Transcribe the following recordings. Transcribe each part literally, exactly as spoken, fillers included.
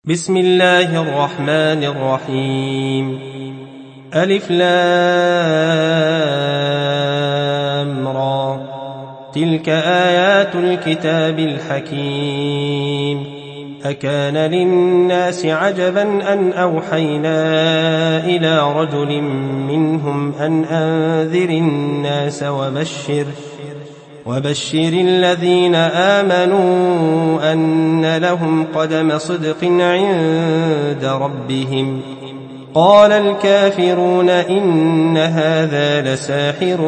بسم الله الرحمن الرحيم. ألف لام را. تلك آيات الكتاب الحكيم. أكان للناس عجبا أن أوحينا إلى رجل منهم أن أنذر الناس وبشر وبشر الذين آمنوا أن لهم قدم صدق عند ربهم. قال الكافرون إن هذا لساحر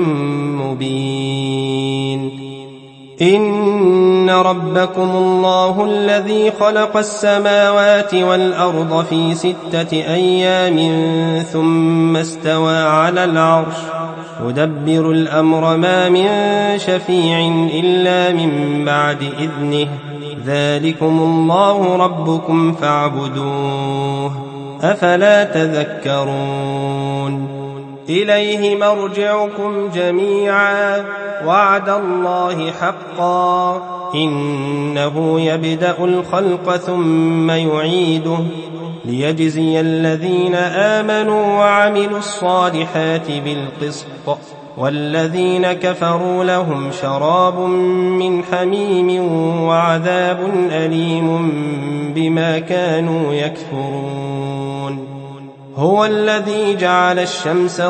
مبين. إن ربكم الله الذي خلق السماوات والأرض في ستة أيام ثم استوى على العرش يدبر الأمر ما من شفيع إلا من بعد إذنه ذلكم الله ربكم فاعبدوه أفلا تذكرون. إليه مرجعكم جميعا وعد الله حقا إنه يبدأ الخلق ثم يعيده ليجزي الذين آمنوا وعملوا الصالحات بالقسط والذين كفروا لهم شراب من حميم وعذاب أليم بما كانوا يكفرون. هو الذي جعل الشمس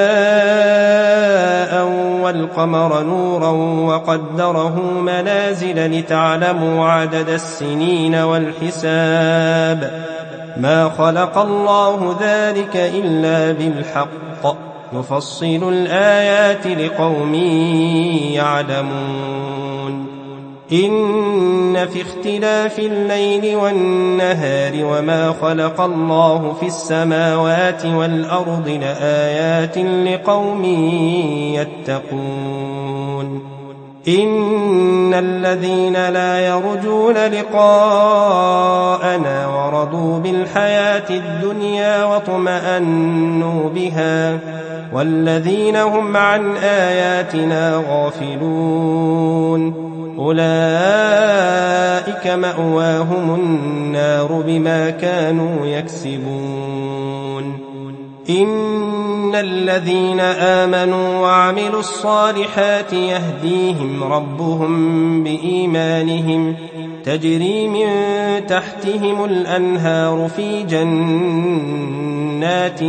ضياء والقمر نورا وقدره منازل لتعلموا عدد السنين والحساب ما خلق الله ذلك إلا بالحق يفصل الآيات لقوم يعلمون. إن في اختلاف الليل والنهار وما خلق الله في السماوات والأرض لآيات لقوم يتقون. إن الذين لا يرجون لقاءنا ورضوا بالحياة الدنيا واطمأنوا بها والذين هم عن آياتنا غافلون أولئك مأواهم النار بما كانوا يكسبون. إن الذين آمنوا وعملوا الصالحات يهديهم ربهم بإيمانهم تجري من تحتهم الأنهار في جنات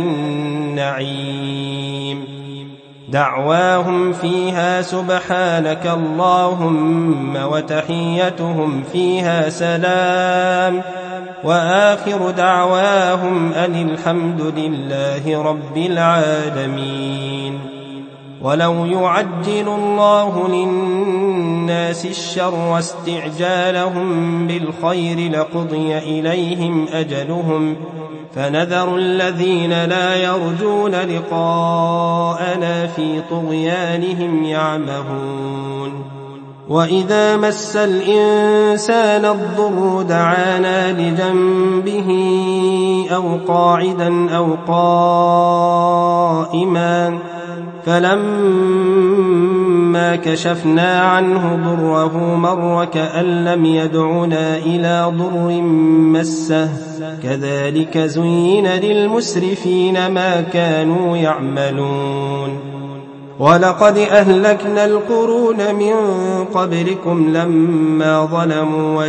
النعيم دعواهم فيها سبحانك اللهم وتحيتهم فيها سلام وآخر دعواهم أن الحمد لله رب العالمين. ولو يعجل الله للناس الشر واستعجالهم بالخير لقضي إليهم أجلهم فنذر الذين لا يرجون لقاءنا في طغيانهم يعمهون. وإذا مس الإنسان الضر دعانا لجنبه أو قاعدا أو قائما فلما كشفنا عنه ضره مر كأن لم يدعنا إلى ضر مسه كذلك زين للمسرفين ما كانوا يعملون. ولقد أهلكنا القرون من قبلكم لما ظلموا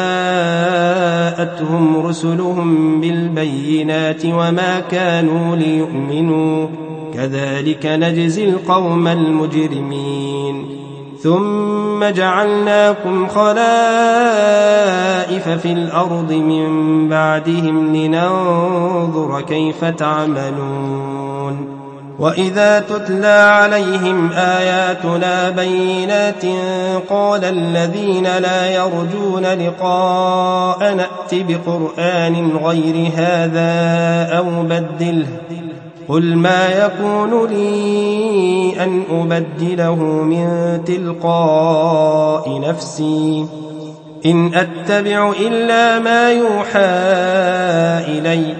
وجاءتهم رسلهم بالبينات وما كانوا ليؤمنوا كذلك نجزي القوم المجرمين. ثم جعلناكم خلائف في الأرض من بعدهم لننظر كيف تعملون. وإذا تتلى عليهم آياتنا بينات قال الذين لا يرجون لقاء نأت بقرآن غير هذا أو بدله قل ما يكون لي أن أبدله من تلقاء نفسي إن أتبع إلا ما يوحى إلي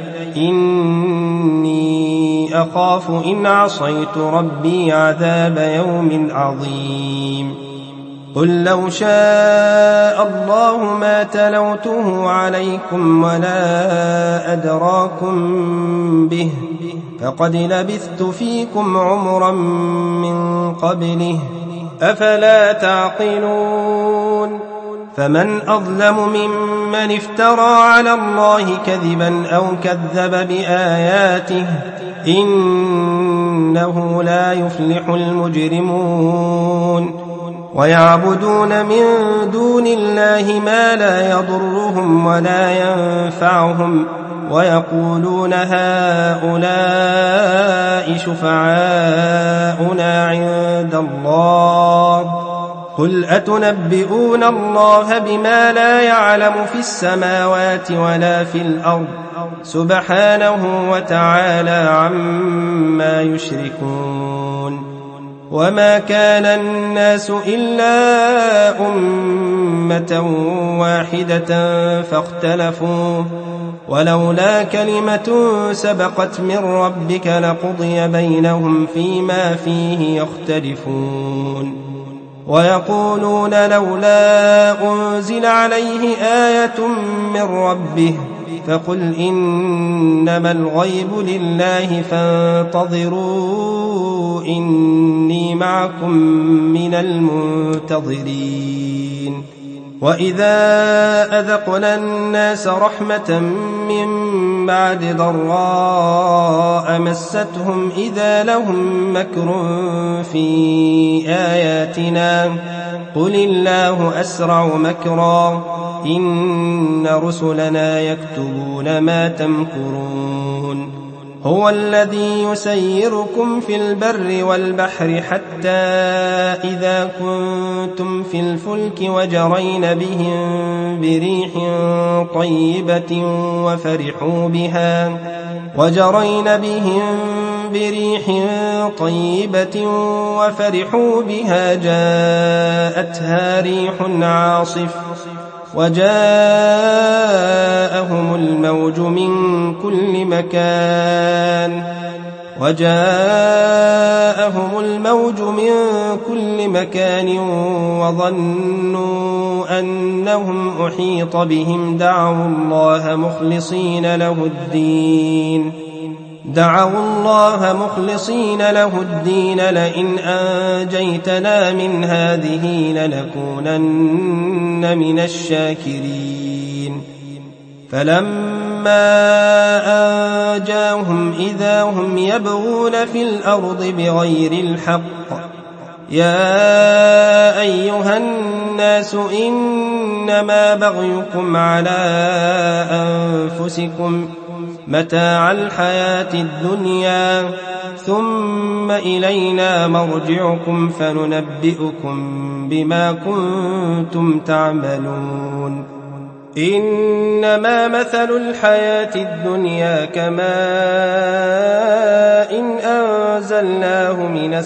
إني أخاف إن عصيت ربي عذاب يوم عظيم. قل لو شاء الله ما تلوته عليكم ولا أدراكم به فقد لبثت فيكم عمرا من قبله أفلا تعقلون فمن أظلم ممن افترى على الله كذبا أو كذب بآياته إنه لا يفلح المجرمون ويعبدون من دون الله ما لا يضرهم ولا ينفعهم ويقولون هؤلاء شفعاؤنا عند الله قل أتنبئون الله بما لا يعلم في السماوات ولا في الأرض سبحانه وتعالى عما يشركون وما كان الناس إلا أمة واحدة فاختلفوا ولولا كلمة سبقت من ربك لقضي بينهم فيما فيه يختلفون ويقولون لولا أنزل عليه آية من ربه فقل إنما الغيب لله فانتظروا إني معكم من المنتظرين وإذا أذقنا الناس رحمة من بعد ضراء مستهم إذا لهم مكر في آياتنا قل الله أسرع مكرا إن رسلنا يكتبون ما تمكرون هو الذي يسيركم في البر والبحر حتى إذا كنتم في الفلك وجرين بهم بريح طيبة وفرحوا بها وجرين بهم بريح طيبة وفرحوا بها جاءتها ريح عاصف وجاءهم الموج من كل مكان وجاءهم الموج من كل مكان وظنوا أنهم أحيط بهم دعوا الله مخلصين له الدين دعوا الله مخلصين له الدين لئن أنجيتنا من هذه لنكونن من الشاكرين فلما أنجاهم إذا هم يبغون في الأرض بغير الحق يا أيها الناس إنما بغيكم على أنفسكم متاع الحياة الدنيا ثم إلينا مرجعكم فننبئكم بما كنتم تعملون إنما مثل الحياة الدنيا كماء إن أنزلناه من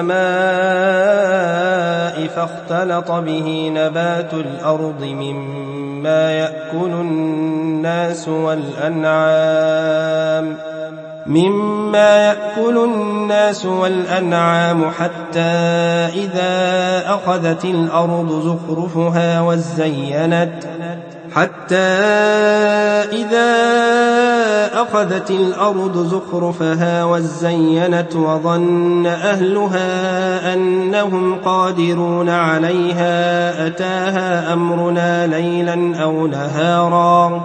السماء فاختلط به نبات الأرض مما يأكل الناس والأنعام مما يأكل الناس والأنعام حتى إذا أخذت الأرض زخرفها وزينت حتى إذا أخذت الأرض زخرفها وزينت وظن أهلها أنهم قادرون عليها أتاها أمرنا ليلا أو نهارا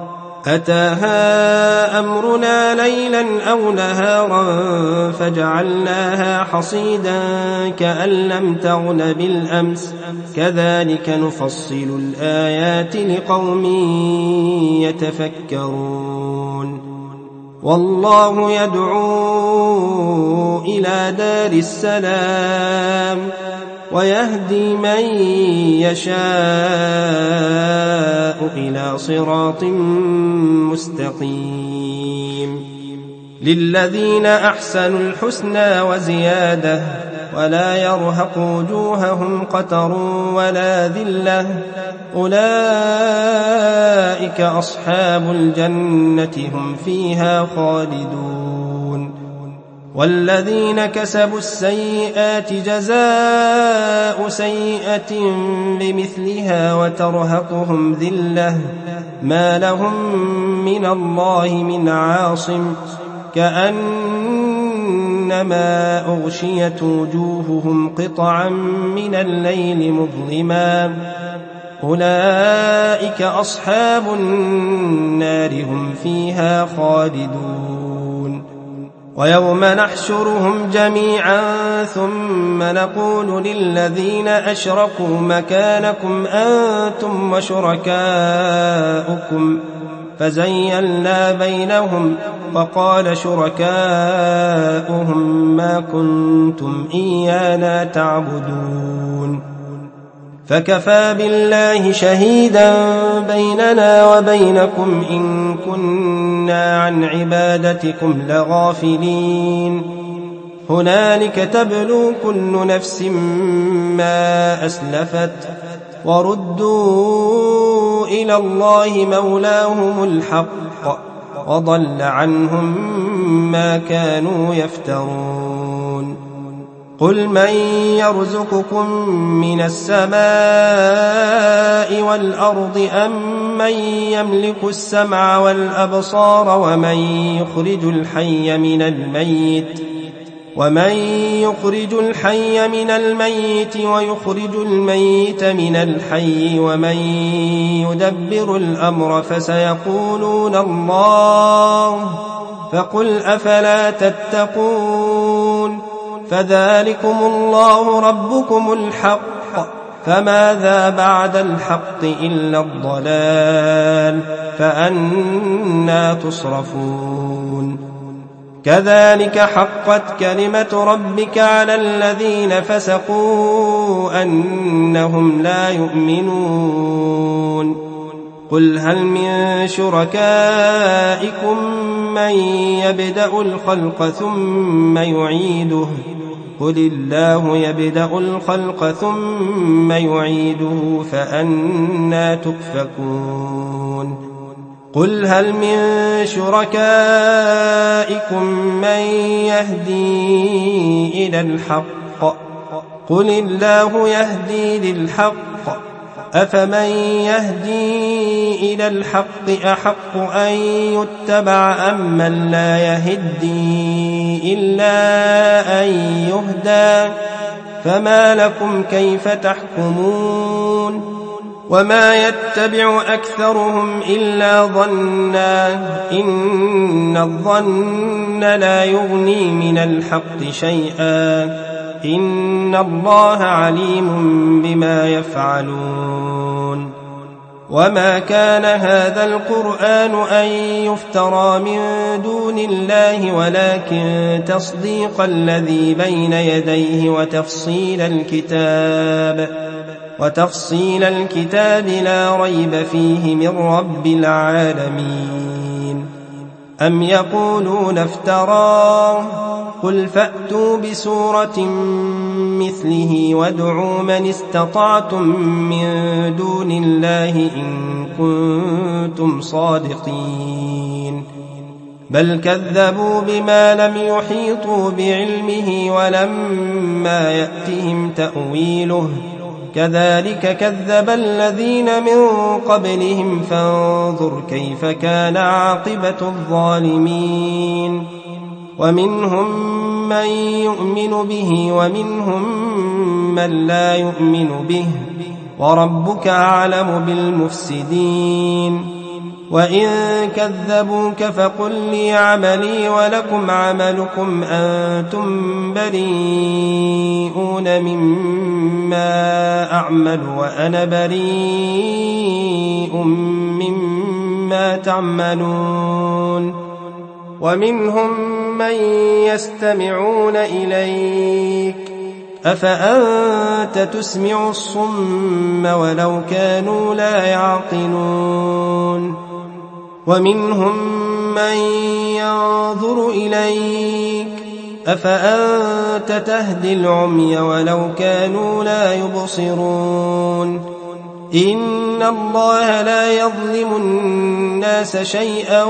أتاها أمرنا ليلا أو نهارا فجعلناها حصيدا كأن لم تغن بالأمس كذلك نفصل الآيات لقوم يتفكرون والله يدعو إلى دار السلام ويهدي من يشاء إلى صراط مستقيم للذين أحسنوا الحسنى وزيادة ولا يرهق وجوههم قتر ولا ذلة أولئك أصحاب الجنة هم فيها خالدون والذين كسبوا السيئات جزاء سيئة بمثلها وترهقهم ذلة ما لهم من الله من عاصم كأنما أغشيت وجوههم قطعا من الليل مظلما أولئك أصحاب النار هم فيها خالدون ويوم نحشرهم جميعا ثم نقول للذين أشركوا مكانكم أنتم وشركاؤكم فزيلنا بينهم وقال شركاؤهم ما كنتم إيانا تعبدون فكفى بالله شهيدا بيننا وبينكم إن كنا عن عبادتكم لغافلين هنالك تبلو كل نفس ما أسلفت وردوا إلى الله مولاهم الحق وضل عنهم ما كانوا يفترون قل من يرزقكم من السماء والأرض أم من يملك السمع والأبصار ومن يخرج الحي من الميت ومن يخرج الحي من الميت ويخرج الميت من الحي ومن يدبر الأمر فسيقولون الله فقل أفلا تتقون فذلكم الله ربكم الحق فماذا بعد الحق إلا الضلال فأنى تصرفون كذلك حقت كلمة ربك على الذين فسقوا أنهم لا يؤمنون قل هل من شركائكم من يبدأ الخلق ثم يعيده قل الله يبدأ الخلق ثم يعيده فأنى تؤفكون قل هل من شركائكم من يهدي إلى الحق قل الله يهدي للحق أفمن يهدي إلى الحق أحق أن يتبع أم من لا يهدي إلا أن يهدى فما لكم كيف تحكمون وما يتبع أكثرهم إلا ظنا إن الظن لا يغني من الحق شيئا إن الله عليم بما يفعلون وما كان هذا القرآن أن يفترى من دون الله ولكن تصديق الذي بين يديه وتفصيل الكتاب وتفصيل الكتاب لا ريب فيه من رب العالمين أم يقولون افتراه قل فأتوا بسورة مثله وادعوا من استطعتم من دون الله إن كنتم صادقين بل كذبوا بما لم يحيطوا بعلمه ولما يأتهم تأويله كذلك كذب الذين من قبلهم فانظر كيف كان عاقبة الظالمين ومنهم من يؤمن به ومنهم من لا يؤمن به وربك أعلم بالمفسدين وإن كذبوك فقل لي عملي ولكم عملكم أنتم بريئون مما أعمل وأنا بريء مما تعملون ومنهم من يستمعون إليك أفأنت تسمع الصم ولو كانوا لا يعقلون ومنهم من ينظر إليك أفأنت تهدي العمي ولو كانوا لا يبصرون إن الله لا يظلم الناس شيئا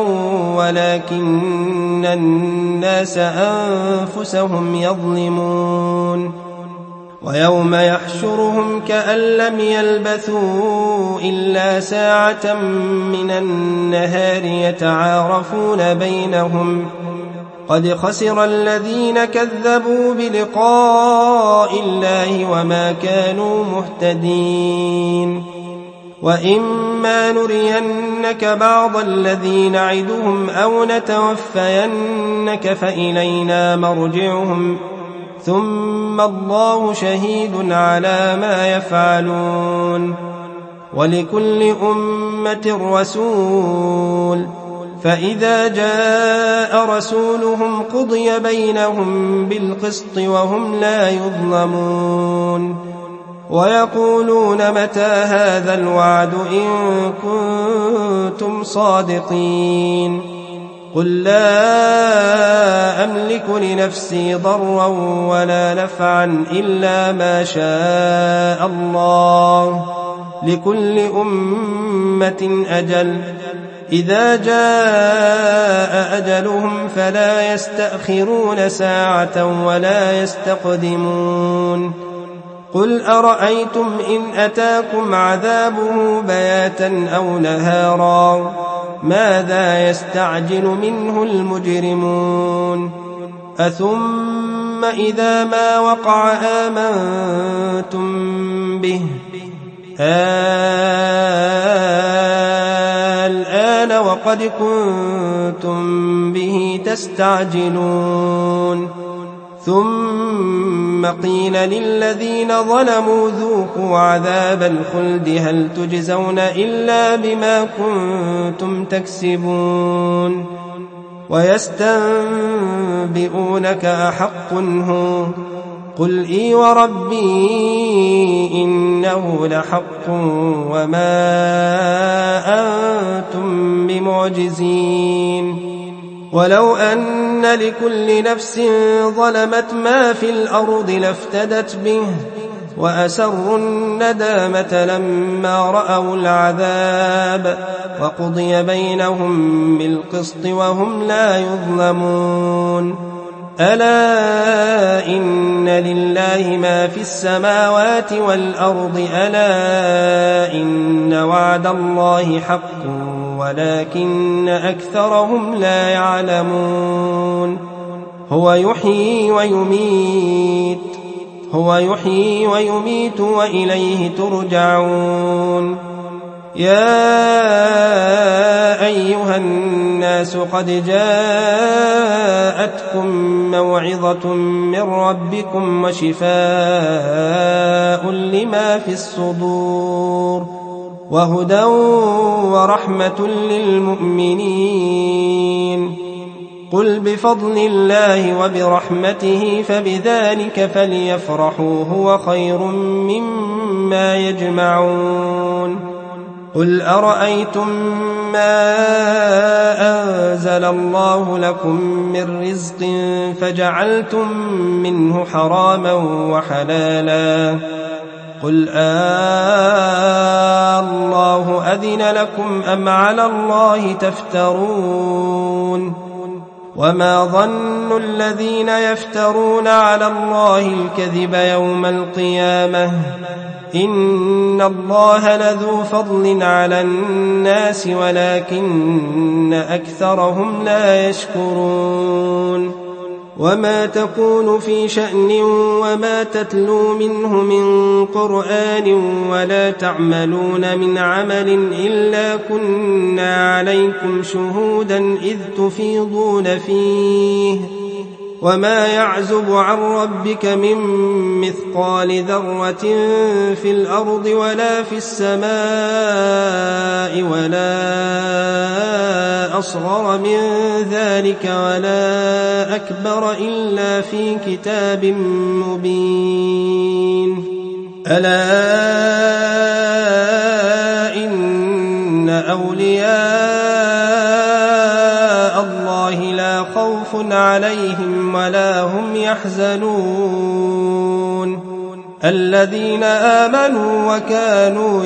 ولكن الناس أنفسهم يظلمون ويوم يحشرهم كأن لم يلبثوا إلا ساعة من النهار يتعارفون بينهم قد خسر الذين كذبوا بلقاء الله وما كانوا مهتدين وإما نرينك بعض الذي نعدهم أو نتوفينك فإلينا مرجعهم ثم الله شهيد على ما يفعلون ولكل أمة رسول فإذا جاء رسولهم قضي بينهم بالقسط وهم لا يظلمون ويقولون متى هذا الوعد إن كنتم صادقين قل لا أملك لنفسي ضرا ولا نفعا إلا ما شاء الله لكل أمة أجل إذا جاء أجلهم فلا يستأخرون ساعة ولا يستقدمون قل أرأيتم إن أتاكم عذابه بياتا أو نهارا ماذا يستعجل منه المجرمون أثم إذا ما وقع آمنتم به الآن وقد كنتم به تستعجلون ثم قيل للذين ظلموا ذوقوا عذاب الخلد هل تجزون إلا بما كنتم تكسبون ويستنبئونك أحق هو قل إي وربي إنه لحق وما أنتم بمعجزين ولو أن لكل نفس ظلمت ما في الأرض لافتدت به وأسروا الندامة لما رأوا العذاب وقضي بينهم بالقسط وهم لا يظلمون ألا إن لله ما في السماوات والأرض ألا إن وعد الله حق ولكن أكثرهم لا يعلمون هو يحيي ويميت هو يحيي ويميت وإليه ترجعون يا أيها الناس قد جاءتكم موعظة من ربكم وشفاء لما في الصدور وهدى ورحمة للمؤمنين قل بفضل الله وبرحمته فبذلك فليفرحوا هو خير مما يجمعون قل أرأيتم ما أنزل الله لكم من رزق فجعلتم منه حراما وحلالا قل آه الله أذن لكم أم على الله تفترون وما ظن الذين يفترون على الله الكذب يوم القيامة إن الله لذو فضل على الناس ولكن أكثرهم لا يشكرون وما تكون في شأن وما تتلو منه من قرآن ولا تعملون من عمل إلا كنا عليكم شهودا إذ تفيضون فيه وما يعزب عن ربك من مثقال ذرة في الأرض ولا في السماء ولا أصغر من ذلك ولا أكبر إلا في كتاب مبين ألا إن أولياء الله لا خوف عليهم ولا هم يحزنون الذين آمنوا وكانوا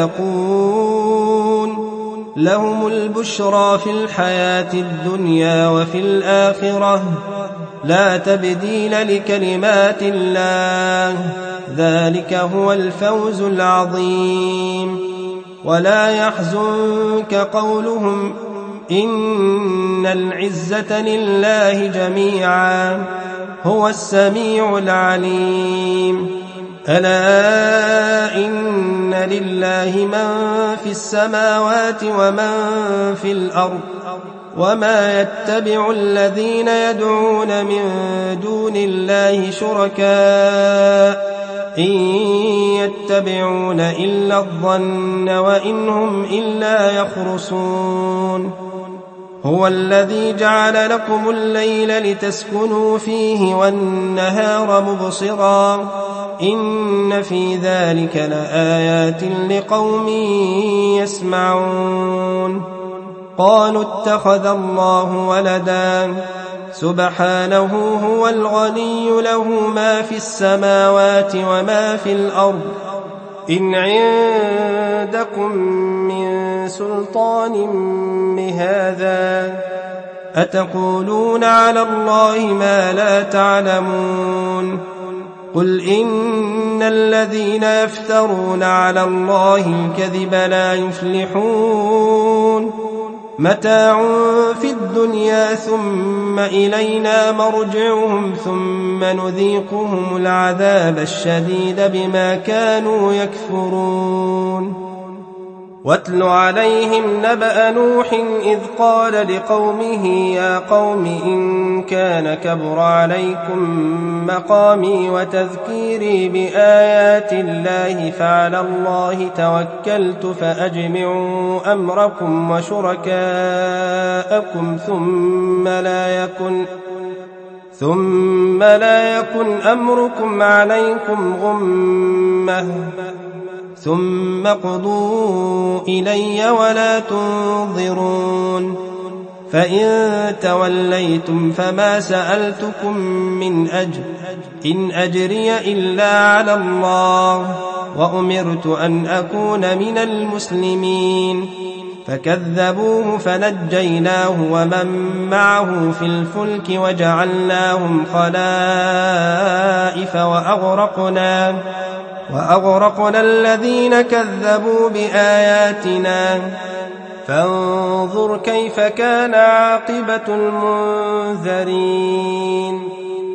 يتقون لهم البشرى في الحياة الدنيا وفي الآخرة لا تبديل لكلمات الله ذلك هو الفوز العظيم ولا يحزنك قولهم إن العزة لله جميعا هو السميع العليم ألا إن لله من في السماوات ومن في الأرض وما يتبع الذين يدعون من دون الله شركاء إن يتبعون إلا الظن وإن هم إلا يخرصون هو الذي جعل لكم الليل لتسكنوا فيه والنهار مبصرا إن في ذلك لآيات لقوم يسمعون قالوا اتخذ الله ولدا سبحانه هو الغني له ما في السماوات وما في الأرض إن عندكم من سلطان بهذا أتقولون على الله ما لا تعلمون قل إن الذين يفترون على الله الكذب لا يفلحون متاع في الدنيا ثم إلينا مرجعهم ثم نذيقهم العذاب الشديد بما كانوا يكفرون واتل عليهم نبأ نوح إذ قال لقومه يا قوم إن كان كبر عليكم مقامي وتذكيري بآيات الله فعلى الله توكلت فأجمعوا أمركم وشركاءكم ثم لا يكن ثم لا يكن أمركم عليكم غمة ثم قضوا إلي ولا تنظرون فإن توليتم فما سألتكم من أجر إن أجري إلا على الله وأمرت أن أكون من المسلمين فكذبوه فنجيناه ومن معه في الفلك وجعلناهم خلائف وأغرقنا وأغرقنا الذين كذبوا بآياتنا فانظر كيف كان عاقبة المنذرين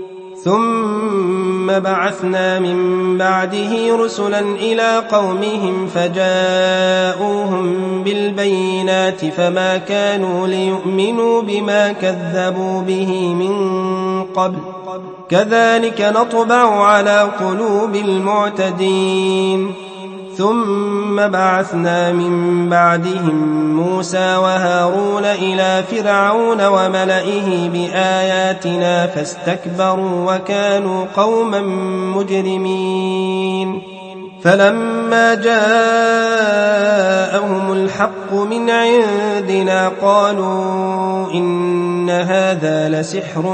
ثم بعثنا من بعده رسلا إلى قومهم فجاءوهم بالبينات فما كانوا ليؤمنوا بما كذبوا به من قبل كذلك نطبع على قلوب المعتدين ثم بعثنا من بعدهم موسى وهارون إلى فرعون وملئه بآياتنا فاستكبروا وكانوا قوما مجرمين فلما جاءهم الحق من عندنا قالوا إن هذا لسحر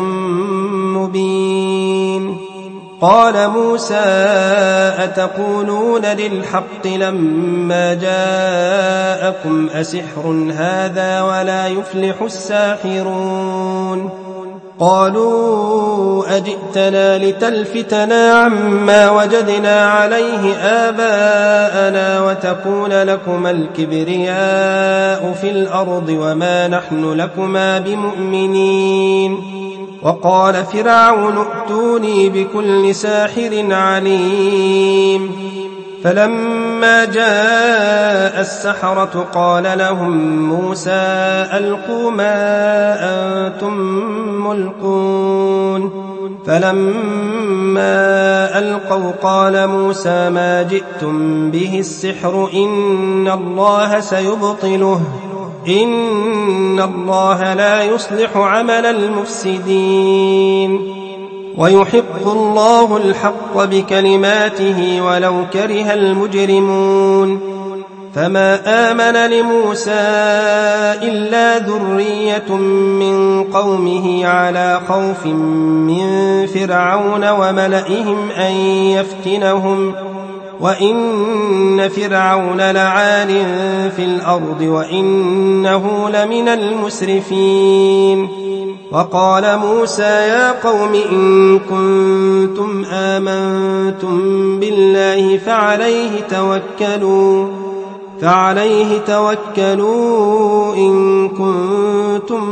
مبين قال موسى أتقولون للحق لما جاءكم أسحر هذا ولا يفلح الساحرون قالوا أجئتنا لتلفتنا عما وجدنا عليه آباءنا وتكون لكما الكبرياء في الأرض وما نحن لكما بمؤمنين وقال فرعون ائتوني بكل ساحر عليم فلما جاء السحرة قال لهم موسى ألقوا ما أنتم ملقون فلما ألقوا قال موسى ما جئتم به السحر إن الله سيبطله إن الله لا يصلح عمل المفسدين ويحق الله الحق بكلماته ولو كره المجرمون فما آمن لموسى إلا ذرية من قومه على خوف من فرعون وملئهم أن يفتنهم وإن فرعون لعال في الأرض وإنه لمن المسرفين. وقال موسى يا قوم إن كنتم آمنتم بالله فعليه توكلوا فعليه توكلوا إن كنتم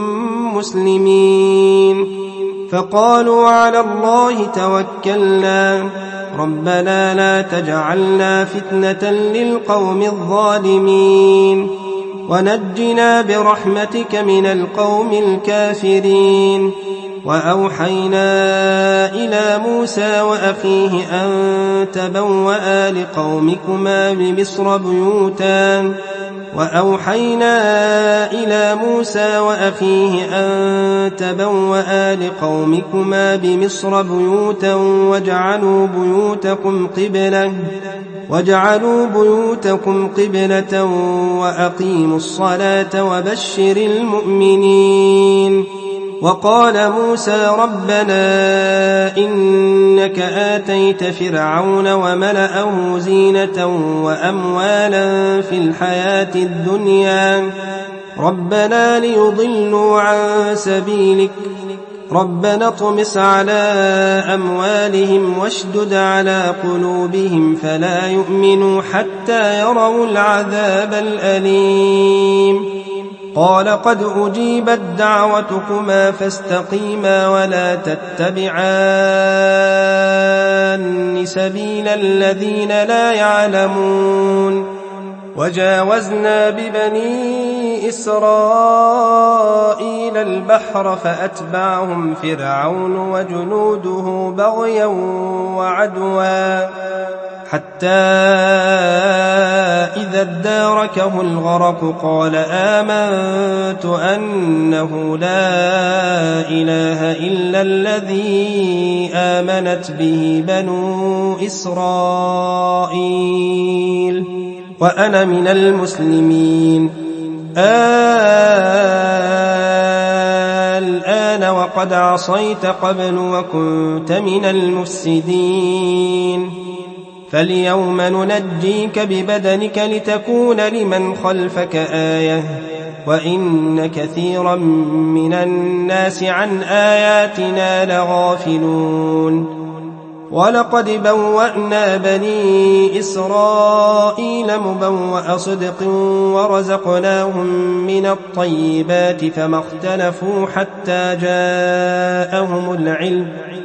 مسلمين. فقالوا على الله توكلنا ربنا لا تجعلنا فتنة للقوم الظالمين ونجنا برحمتك من القوم الكافرين. وأوحينا إلى موسى وأخيه أن تبوأ لقومكما بمصر بيوتا وأوحينا إلى موسى وأخيه أن تبوأ لقومكما بمصر بيوتا واجعلوا بيوتكم قبلة واجعلوا بيوتكم قبلة وأقيموا الصلاة وبشر المؤمنين. وقال موسى ربنا إنك آتيت فرعون وملأه زينة وأموالا في الحياة الدنيا ربنا ليضلوا عن سبيلك ربنا اطمس على أموالهم واشدد على قلوبهم فلا يؤمنوا حتى يروا العذاب الأليم. قال قد أجيبت دعوتكما فاستقيما ولا تتبعان سبيل الذين لا يعلمون. وجاوزنا ببني إسرائيل البحر فأتبعهم فرعون وجنوده بغيا وعدوا حتى إذا اداركه الغرق قال آمنت أنه لا إله إلا الذي آمنت به بنو إسرائيل وأنا من المسلمين. الآن وقد عصيت قبل وكنت من المفسدين فاليوم ننجيك ببدنك لتكون لمن خلفك آية وإن كثيرا من الناس عن آياتنا لغافلون. ولقد بوأنا بني إسرائيل مبوأ صدق ورزقناهم من الطيبات فما اختلفوا حتى جاءهم العلم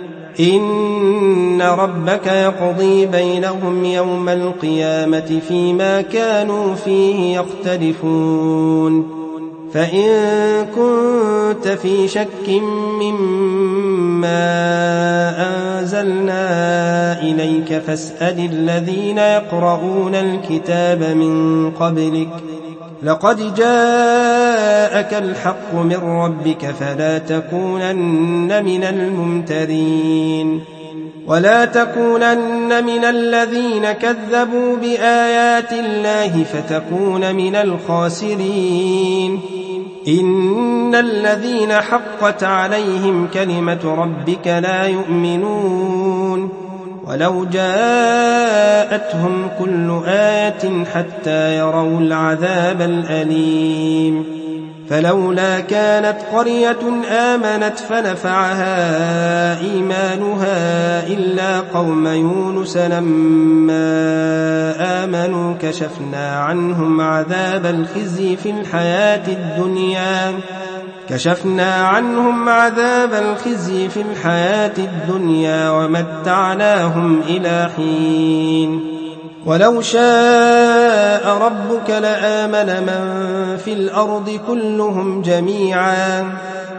إن ربك يقضي بينهم يوم القيامة فيما كانوا فيه يختلفون. فإن كنت في شك مما أنزلنا إليك فاسأل الذين يقرؤون الكتاب من قبلك لقد جاءك الحق من ربك فلا تكونن من الممترين ولا تكونن من الذين كذبوا بآيات الله فتكون من الخاسرين. إن الذين حقت عليهم كلمة ربك لا يؤمنون ولو جاءتهم كل آية حتى يروا العذاب الأليم. فلولا كانت قرية آمنت فنفعها إيمانها إلا قوم يونس لما آمنوا كشفنا عنهم عذاب الخزي في الحياة الدنيا كشفنا عنهم عذاب الخزي في الحياة الدنيا ومتعناهم إلى حين. ولو شاء ربك لآمن من في الأرض كلهم جميعا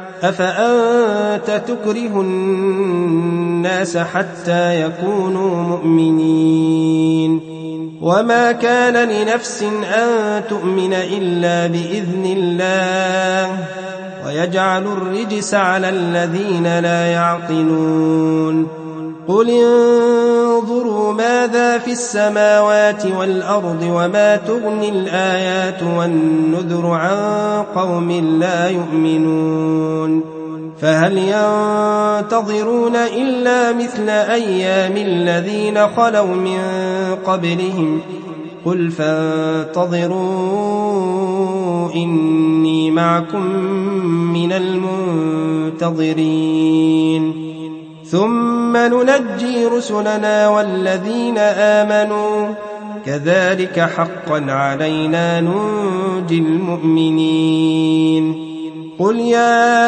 أفأنت تكره الناس حتى يكونوا مؤمنين. وما كان لنفس أن تؤمن إلا بإذن الله ويجعل الرجس على الذين لا يعقلون. قل انظروا ماذا في السماوات والأرض وما تغني الآيات والنذر عن قوم لا يؤمنون فهل ينتظرون إلا مثل أيام الذين خلوا من قبلهم قل فانتظروا إني معكم من المنتظرين ثم ننجي رسلنا والذين آمنوا كذلك حقا علينا ننجي المؤمنين قل يا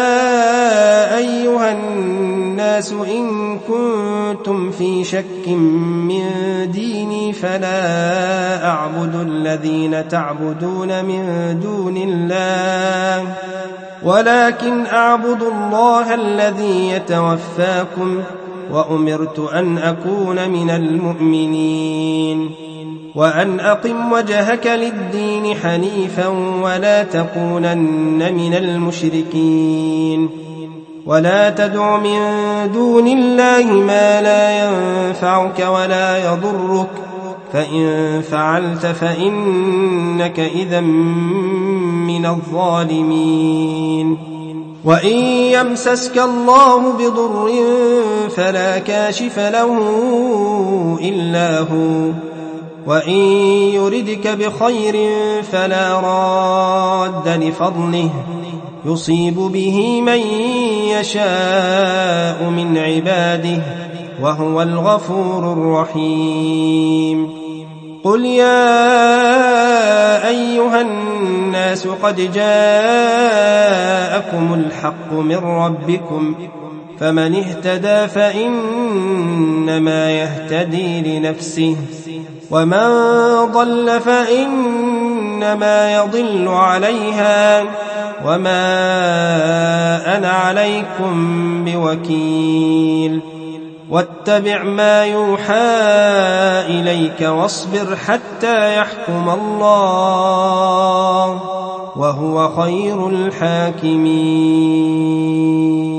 أيها الناس إن كنتم في شك من ديني فلا أعبد الذين تعبدون من دون الله ولكن أعبد الله الذي يتوفاكم وأمرت أن أكون من المؤمنين وأن أقم وجهك للدين حنيفا ولا تكونن من المشركين ولا تدع من دون الله ما لا ينفعك ولا يضرك فإن فعلت فإنك إذا من الظالمين وإن يمسسك الله بضر فلا كاشف له إلا هو وإن يردك بخير فلا راد لفضله يصيب به من يشاء من عباده وهو الغفور الرحيم قل يا أيها الناس قد جاءكم الحق من ربكم فمن اهتدى فإنما يهتدي لنفسه ومن ضل فإنما يضل عليها وما أنا عليكم بوكيل واتبع ما يوحى إليك واصبر حتى يحكم الله وهو خير الحاكمين.